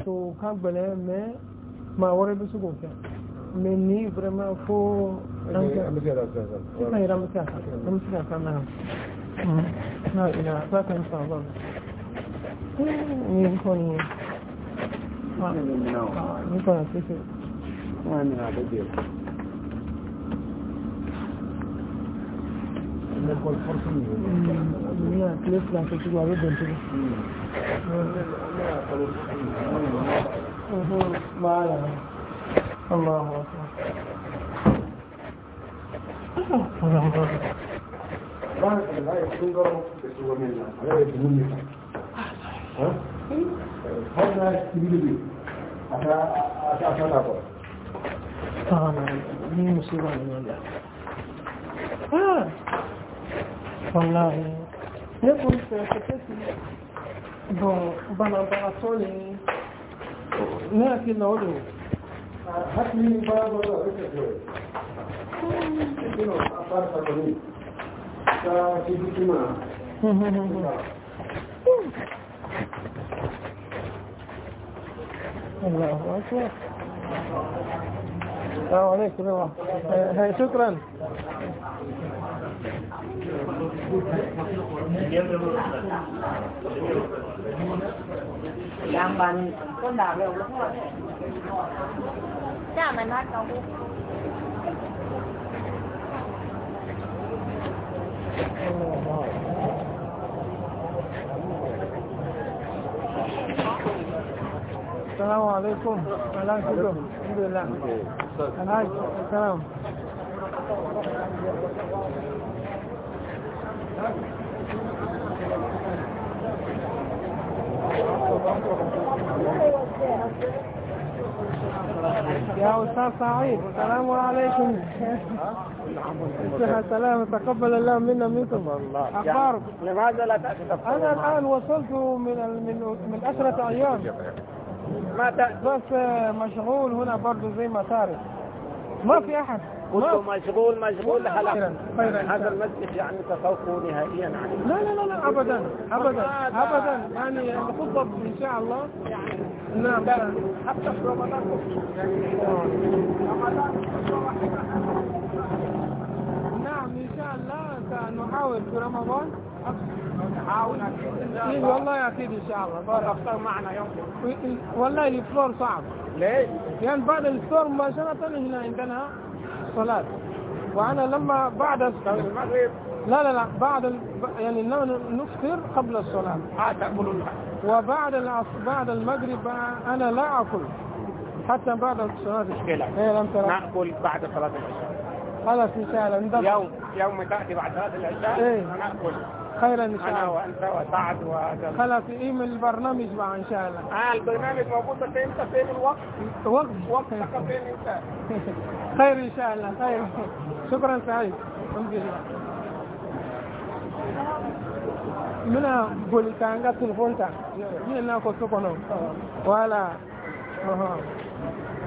to kambale me ma wore bi sugo ke mais ni vraiment faut لا إله لا تنسى ظل يكون أسيسي وين هذا دير نقول فرصني لا كليس لا تشوف على بنتي ما لا الله أكبر لا يكون قرب بسوى منها لا يكون منها هذا يستبيل أشعر هي مصيبة والله يقول سيكتسي بنا بأطولي لكن نقوله حتى من بعض الوقت الله أكبر. السلام عليكم. شكرا. Làm bằng con đảo đều đúng rồi. Chắc mình hát đâu. السلام عليكم. الحمد لله. السلام. يا أستاذ سعيد السلام عليكم. السلام تقبل الله منا منكم. أخبارك؟ لماذا لا تأتي؟ أنا الآن وصلت من 10 أيام. بس مشغول هنا برضو زي ما تعرف. ما في أحد. كنت مشغول خيرا. هذا المسجد يعني تفوقه نهائيا عنه. لا أبدا يعني الخطب إن شاء الله. نعم حتى في رمضان. نعم إن شاء الله سنحاول في رمضان. أكيد والله أكيد إن شاء الله. تفطر معنا يوم. والله الإفطار صعب. ليش؟ يعني بعد الإفطار مباشرة هنا عندنا صلاة. وأنا لما بعد المغرب. لا بعد يعني نفطر قبل الصلاة. تأكلون. وبعد المغرب أنا لا أكل حتى بعد صلاة العشاء. نأكل بعد صلاة العشاء. خلاص إن شاء الله. يوم تأتي بعد صلاة العشاء نأكل. خيرا إن شاء الله. أنا وأنت وسعد وهذا. خلاص من البرنامج بقى إن شاء الله. البرنامج موجود بس أنت فين الوقت؟ وقتك فين أنت؟ خير إن شاء الله خير. شكرا سعيد. الحمد لله. Mina boli tanga telefon ta. Ni na ko so kono. Wala.